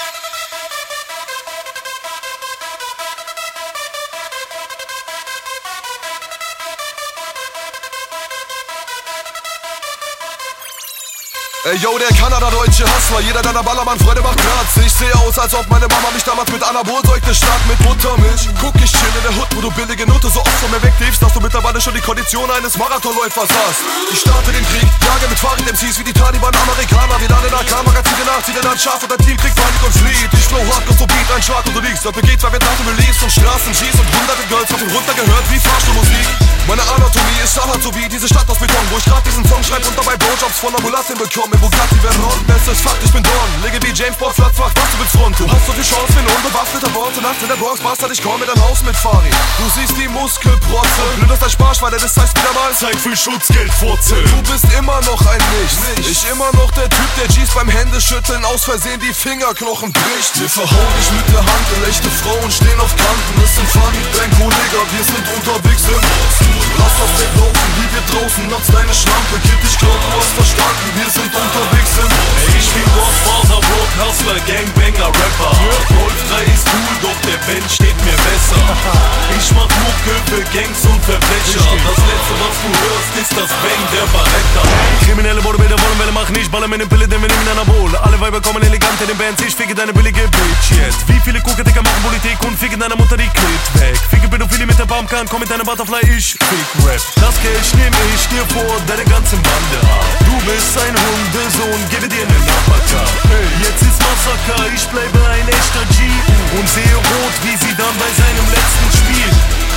Ey yo, der Kanada-deutsche Hustler, jeder deiner Ballermann Freude macht Platz. Ich sehe aus, als ob meine Mama mich damals mit Anabol säugte, statt mit Buttermilch. Guck, ich chill in der Hood, wo du billige Note so oft von mir wegliebst, dass du mittlerweile schon die Kondition eines Marathonläufers hast. Ich starte den Krieg, jage mit Fahrrad-MCs wie die Taliban-Amerikaner. Wir laden AK-Magazine nach, ziehen dann scharf und dein Team kriegt Panik und flieht. Ich flow hardcore, so Beat, ein Schlag und du liegst. JPG 2 wird nach dem Release und Straßen schießt und hunderte Girls haben runtergehört wie Fahrstuhlmusik. Meine Anatomie ist hart so wie diese Stadt aus Beton, wo ich grad diesen Song schreibe und dabei Blowjobs von der Mulattin bekomme. Im Bugatti Veyron, bestes Fakt, ich bin Dorn. Lege wie James Bond, Flatzfach, was du willst rund. Du hast so viel Chance, bin unbewaffneter Worte. Nachts in der Bronx, Bastard, ich komm in dein Haus mit Fari. Du siehst die Muskelprotze, blöd ist dein Sparschwein, das heißt wieder mal Zeit für Schutzgeldfurzel. Du bist immer noch ein Nichts, ich immer noch der Typ, der G's beim Händeschütteln aus Versehen die Fingerknochen bricht. Wir verhauen dich mit der Hand, denn echte Frauen stehen auf Kanten. Es sind Farid, Bang, Kollege, wir sind unterwegs im Osten. Lass das Ding laufen, wie wir draußen, nutz deine Schlampe. Kind, ich glaub, du hast verstanden, wir sind unterwegs im Osten. Ey, ich bin Godfather, Broke Hustler, Gangbanger, Rapper. Golf 3 ist cool, doch der Benz steht mir besser. Ich mach Mucke für Gangs und Verbrecher. Das letzte, was du hörst, ist das Bang der Barretta. Kriminelle Bodenbilder wollen Welle machen, ich baller mit ne Pille, denn wir nehmen Anabol. Alle Weiber kommen elegant in den Bands, ich ficke deine billige Bitch jetzt. Wie viele Kuckerticker machen Politik und ficken deiner Mutter die Klit weg. Ficke Pädophile mit der Pumpgun, komm mit deiner Butterfly, ich fick Rap. Das Cash nehm ich dir vor, deine ganze Bande ab. Du bist ein Hundesohn, gebe dir ne Napaka. Hey, jetzt ist Massaker, ich bleibe ein echter G und sehe rot, wie sie dann bei seinem letzten Spiel.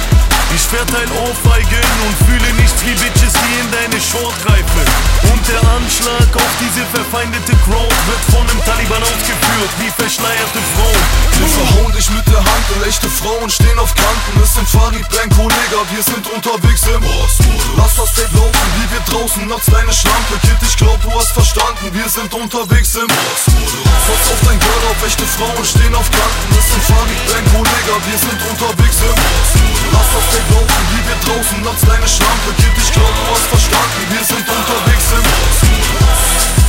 Ich verteil Ohrfeigen und fühle nichts wie Bitches, die in deine Short greifen. Und der Anschlag auf diese verfeindete Crowd wird von dem Taliban ausgeführt, wie verschleierte Frauen. Wir verhauen dich mit der Hand und echte Frauen stehen auf Kanten. Es sind Farid, Bang, Kollege, wir sind unterwegs im Osten. Lass das Tape laufen, wie wir draußen, nutz deine Schlampe. Kind, ich glaub, du hast verstanden, wir sind unterwegs im Osten. Fotz auf dein Girl, auf echte Frauen stehen auf Kanten. Es sind Farid, Bang, Kollege, wir sind unterwegs im Osten. Lass das Tape laufen, wie wir draußen, nutz deine Schlampe. Kind, ich glaub, du hast verstanden, wir sind unterwegs im Osten.